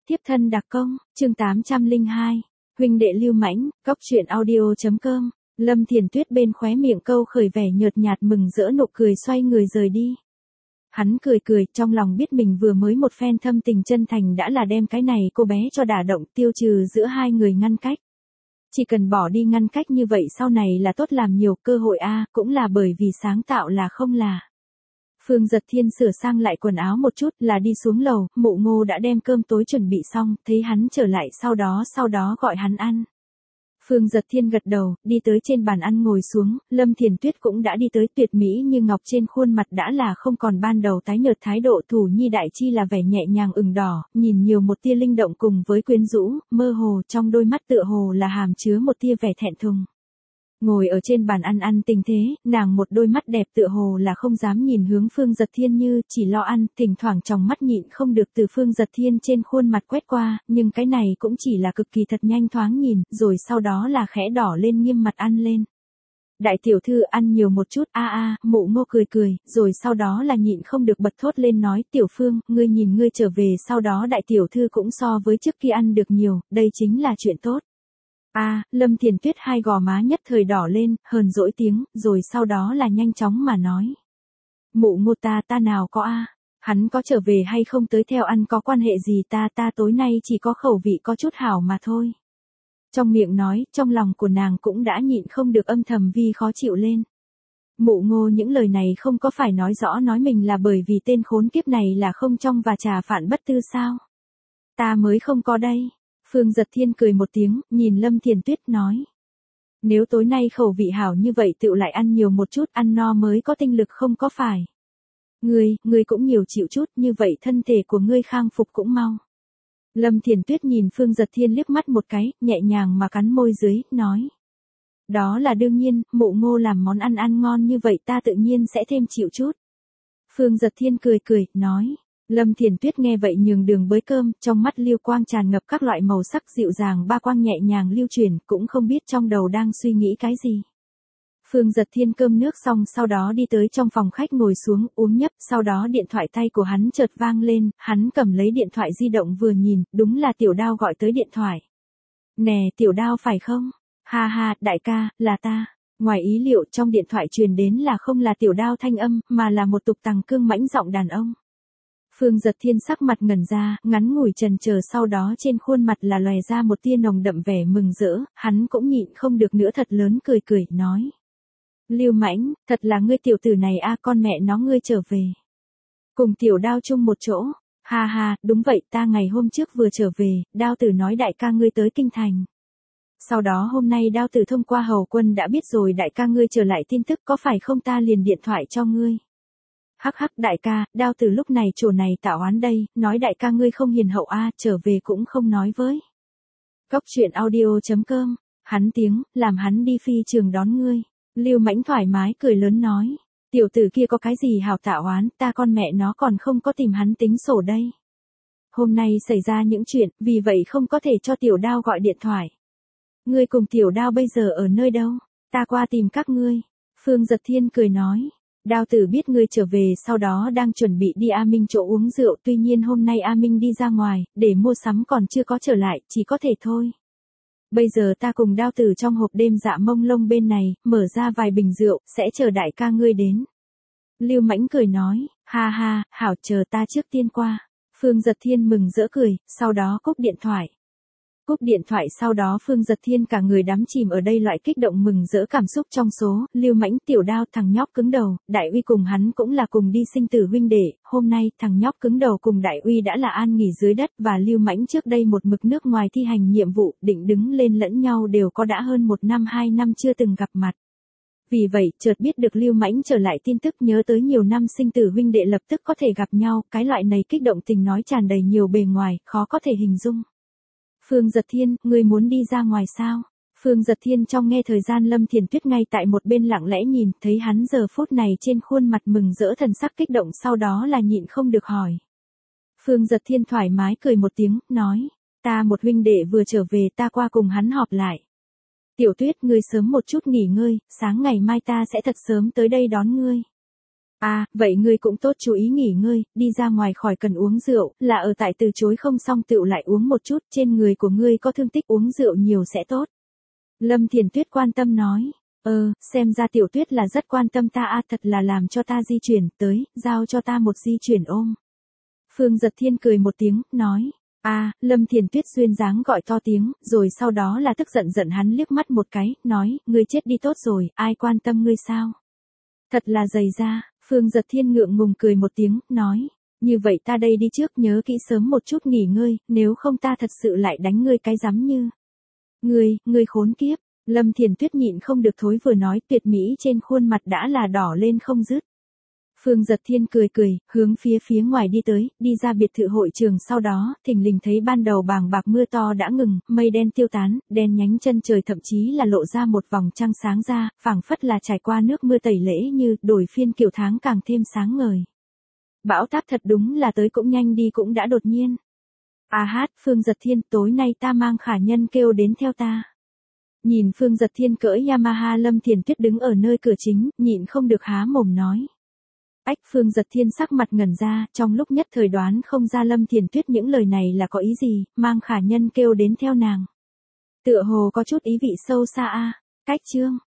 Tiếp thân đặc công, chương 802. Huynh đệ Lưu Mãnh, Cóc truyện audio.com. Lâm Thiền Tuyết bên khóe miệng câu khởi vẻ nhợt nhạt mừng rỡ nụ cười xoay người rời đi. Hắn cười cười, trong lòng biết mình vừa mới một phen thâm tình chân thành đã là đem cái này cô bé cho đả động, tiêu trừ giữa hai người ngăn cách. Chỉ cần bỏ đi ngăn cách như vậy sau này là tốt làm nhiều cơ hội cũng là bởi vì sáng tạo là không là. Phương Giật Thiên sửa sang lại quần áo một chút là đi xuống lầu, Mụ Ngô đã đem cơm tối chuẩn bị xong, thấy hắn trở lại sau đó gọi hắn ăn. Phương Giật Thiên gật đầu, đi tới trên bàn ăn ngồi xuống, Lâm Thiền Tuyết cũng đã đi tới, tuyệt mỹ như ngọc trên khuôn mặt đã là không còn ban đầu tái nhợt thái độ, thủ nhi đại chi là vẻ nhẹ nhàng ửng đỏ, nhìn nhiều một tia linh động cùng với quyến rũ, mơ hồ trong đôi mắt tựa hồ là hàm chứa một tia vẻ thẹn thùng. Ngồi ở trên bàn ăn tình thế, nàng một đôi mắt đẹp tựa hồ là không dám nhìn hướng Phương Giật Thiên như chỉ lo ăn, thỉnh thoảng trong mắt nhịn không được từ Phương Giật Thiên trên khuôn mặt quét qua, nhưng cái này cũng chỉ là cực kỳ thật nhanh thoáng nhìn, rồi sau đó là khẽ đỏ lên nghiêm mặt ăn lên. Đại tiểu thư ăn nhiều một chút, Mụ Ngô cười, rồi sau đó là nhịn không được bật thốt lên nói, tiểu Phương, ngươi nhìn ngươi trở về sau đó đại tiểu thư cũng so với trước kia ăn được nhiều, đây chính là chuyện tốt. Lâm Thiền Tuyết hai gò má nhất thời đỏ lên, hờn dỗi tiếng, rồi sau đó là nhanh chóng mà nói. Mụ Ngô ta nào có hắn có trở về hay không tới theo ăn có quan hệ gì, ta tối nay chỉ có khẩu vị có chút hảo mà thôi. Trong miệng nói, trong lòng của nàng cũng đã nhịn không được âm thầm vì khó chịu lên. Mụ Ngô những lời này không có phải nói rõ nói mình là bởi vì tên khốn kiếp này là không trong và trà phản bất tư sao? Ta mới không có đây. Phương Giật Thiên cười một tiếng, nhìn Lâm Thiền Tuyết nói. Nếu tối nay khẩu vị hảo như vậy tự lại ăn nhiều một chút, ăn no mới có tinh lực không có phải. Ngươi cũng nhiều chịu chút, như vậy thân thể của ngươi khang phục cũng mau. Lâm Thiền Tuyết nhìn Phương Giật Thiên liếc mắt một cái, nhẹ nhàng mà cắn môi dưới, nói. Đó là đương nhiên, Mụ Ngô làm món ăn ngon như vậy ta tự nhiên sẽ thêm chịu chút. Phương Giật Thiên cười, nói. Lâm Thiền Tuyết nghe vậy nhường đường bới cơm, trong mắt lưu quang tràn ngập các loại màu sắc dịu dàng, ba quang nhẹ nhàng lưu truyền, cũng không biết trong đầu đang suy nghĩ cái gì. Phương Giật Thiên cơm nước xong sau đó đi tới trong phòng khách ngồi xuống uống nhấp, sau đó điện thoại tay của hắn chợt vang lên, hắn cầm lấy điện thoại di động vừa nhìn, đúng là Tiểu Đao gọi tới điện thoại. Nè Tiểu Đao phải không? Ha, đại ca, là ta. Ngoài ý liệu trong điện thoại truyền đến là không là Tiểu Đao thanh âm, mà là một tục tằng cương mãnh giọng đàn ông. Phương Giật Thiên sắc mặt ngẩn ra, ngắn ngủi chần chờ sau đó trên khuôn mặt là lòe ra một tia nồng đậm vẻ mừng rỡ, hắn cũng nhịn không được nữa thật lớn cười, nói. Lưu Mãnh, thật là ngươi tiểu tử này con mẹ nó ngươi trở về. Cùng Tiểu Đao chung một chỗ, ha, đúng vậy ta ngày hôm trước vừa trở về, Đao tử nói đại ca ngươi tới kinh thành. Sau đó hôm nay Đao tử thông qua hầu quân đã biết rồi đại ca ngươi trở lại tin tức có phải không ta liền điện thoại cho ngươi. Hắc đại ca, Đao tử lúc này chỗ này tạo oán đây, nói đại ca ngươi không hiền hậu trở về cũng không nói với. Cóc truyện audio.com, hắn tiếng, làm hắn đi phi trường đón ngươi. Lưu Mãnh thoải mái cười lớn nói, tiểu tử kia có cái gì hảo tạo oán, ta con mẹ nó còn không có tìm hắn tính sổ đây. Hôm nay xảy ra những chuyện, vì vậy không có thể cho Tiểu Đao gọi điện thoại. Ngươi cùng Tiểu Đao bây giờ ở nơi đâu, ta qua tìm các ngươi. Phương Giật Thiên cười nói. Đao tử biết ngươi trở về sau đó đang chuẩn bị đi A Minh chỗ uống rượu, tuy nhiên hôm nay A Minh đi ra ngoài, để mua sắm còn chưa có trở lại, chỉ có thể thôi. Bây giờ ta cùng Đao tử trong hộp đêm dạ mông lông bên này, mở ra vài bình rượu, sẽ chờ đại ca ngươi đến. Lưu Mãnh cười nói, ha, hảo chờ ta trước tiên qua. Phương Giật Thiên mừng rỡ cười, sau đó cúp điện thoại. Cúp điện thoại sau đó Phương Giật Thiên cả người đắm chìm ở đây loại kích động mừng rỡ cảm xúc trong số, Lưu Mãnh Tiểu Đao thằng nhóc cứng đầu, Đại Uy cùng hắn cũng là cùng đi sinh tử huynh đệ, hôm nay thằng nhóc cứng đầu cùng Đại Uy đã là an nghỉ dưới đất và Lưu Mãnh trước đây một mực nước ngoài thi hành nhiệm vụ, định đứng lên lẫn nhau đều có đã hơn 1 năm 2 năm chưa từng gặp mặt. Vì vậy, chợt biết được Lưu Mãnh trở lại tin tức nhớ tới nhiều năm sinh tử huynh đệ lập tức có thể gặp nhau, cái loại này kích động tình nói tràn đầy nhiều bề ngoài, khó có thể hình dung. Phương Giật Thiên, ngươi muốn đi ra ngoài sao? Phương Giật Thiên trong nghe thời gian Lâm Thiền Tuyết ngay tại một bên lặng lẽ nhìn, thấy hắn giờ phút này trên khuôn mặt mừng rỡ thần sắc kích động sau đó là nhịn không được hỏi. Phương Giật Thiên thoải mái cười một tiếng, nói, ta một huynh đệ vừa trở về ta qua cùng hắn họp lại. Tiểu Tuyết ngươi sớm một chút nghỉ ngơi, sáng ngày mai ta sẽ thật sớm tới đây đón ngươi. À, vậy ngươi cũng tốt chú ý nghỉ ngơi, đi ra ngoài khỏi cần uống rượu, là ở tại từ chối không xong tựu lại uống một chút, trên người của ngươi có thương tích uống rượu nhiều sẽ tốt. Lâm Thiền Tuyết quan tâm nói, xem ra Tiểu Tuyết là rất quan tâm ta thật là làm cho ta di chuyển, tới, giao cho ta một di chuyển ôm. Phương Giật Thiên cười một tiếng, nói, Lâm Thiền Tuyết duyên dáng gọi to tiếng, rồi sau đó là tức giận giận hắn liếc mắt một cái, nói, ngươi chết đi tốt rồi, ai quan tâm ngươi sao? Thật là dày da, Phương Giật Thiên ngượng ngùng cười một tiếng, nói, như vậy ta đây đi trước nhớ kỹ sớm một chút nghỉ ngơi, nếu không ta thật sự lại đánh ngươi cái rắm như. Ngươi khốn kiếp, Lâm Thiền Tuyết nhịn không được thối vừa nói tuyệt mỹ trên khuôn mặt đã là đỏ lên không dứt. Phương Giật Thiên cười, hướng phía ngoài đi tới, đi ra biệt thự hội trường sau đó, thình lình thấy ban đầu bàng bạc mưa to đã ngừng, mây đen tiêu tán, đen nhánh chân trời thậm chí là lộ ra một vòng trăng sáng ra, phảng phất là trải qua nước mưa tẩy lễ như, đổi phiên kiểu tháng càng thêm sáng ngời. Bão táp thật đúng là tới cũng nhanh đi cũng đã đột nhiên. Phương Giật Thiên, tối nay ta mang khả nhân kêu đến theo ta. Nhìn Phương Giật Thiên cưỡi Yamaha, Lâm Thiền Tuyết đứng ở nơi cửa chính, nhịn không được há mồm nói. Phương Giật Thiên sắc mặt ngẩn ra, trong lúc nhất thời đoán không ra Lâm Thiền Tuyết những lời này là có ý gì, mang khả nhân kêu đến theo nàng. Tựa hồ có chút ý vị sâu xa Cách chương